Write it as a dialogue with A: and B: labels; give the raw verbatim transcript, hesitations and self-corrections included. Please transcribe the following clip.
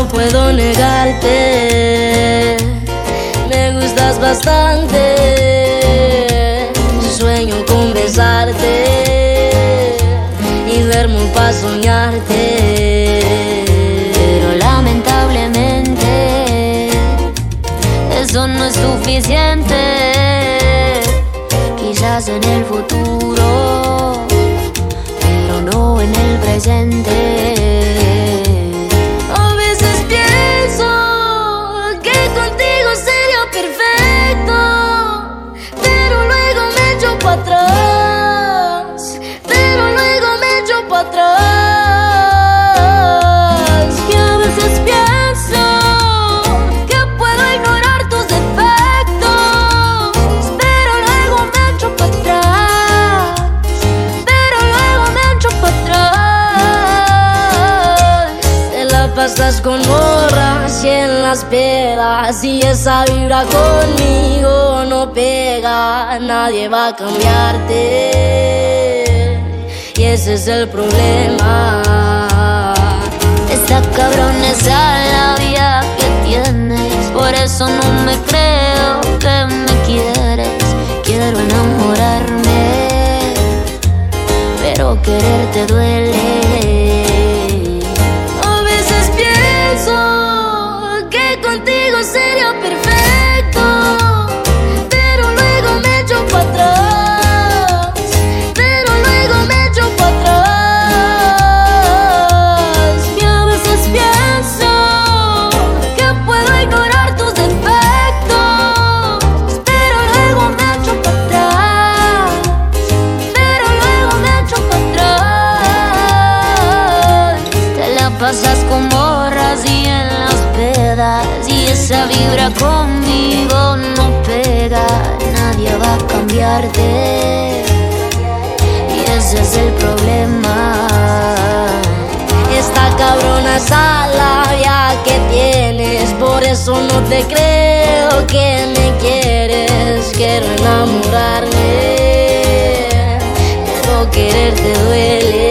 A: no puedo negarte, me gustas bastante. Sueño con besarte y duermo pa' soñarte.
B: Pero lamentablemente eso no es suficiente. Quizás en el futuro, pero no en el presente.
A: A veces pienso que contigo sería perfecto, pero luego me echo pa' atrás, pero luego me echo pa' atrás. Y a veces pienso que puedo ignorar tus defectos, pero luego me echo pa' atrás, pero luego me echo pa' atrás. Te la pasas con morras y en las pedas, y esa vibra conmigo no pega. Nadie va a cambiarte y ese es el problema.
B: Está cabrón esa labia que tienes, por eso no me creo que me quieres. Quiero enamorarme, pero quererte duele.
A: A veces pienso que contigo sería perfecto, pero luego me echo pa' atrás, pero luego me echo pa' atrás. Y a veces pienso que puedo ignorar tus defectos, pero luego me echo pa' atrás, pero luego me echo pa' atrás.
B: Te la pasas con morras y en las pedas, y esa vibra conmigo no pega. Nadie va a cambiarte y ese es el problema.
A: Está cabrona esa labia que tienes, por eso no te creo que me quieres. Quiero enamorarme, pero quererte duele.